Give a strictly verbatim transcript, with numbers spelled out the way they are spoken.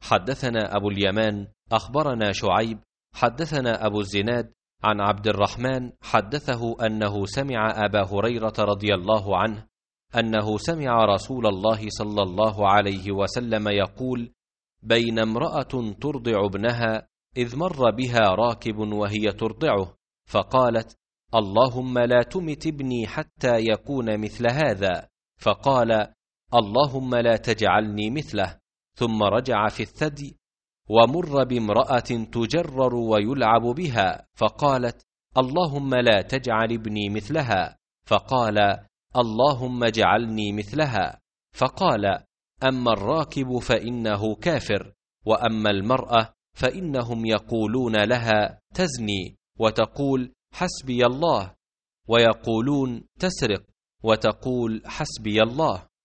حدثنا أبو اليمان أخبرنا شعيب حدثنا أبو الزناد عن عبد الرحمن حدثه أنه سمع أبا هريرة رضي الله عنه أنه سمع رسول الله صلى الله عليه وسلم يقول: بين امرأة ترضع ابنها إذ مر بها راكب وهي ترضعه، فقالت: اللهم لا تمت ابني حتى يكون مثل هذا، فقال: اللهم لا تجعلني مثله، ثم رجع في الثدي، ومر بامرأة تجرر ويلعب بها، فقالت: اللهم لا تجعل ابني مثلها، فقال: اللهم اجعلني مثلها، فقال: أما الراكب فإنه كافر، وأما المرأة فإنهم يقولون لها تزني وتقول حسبي الله، ويقولون تسرق وتقول حسبي الله.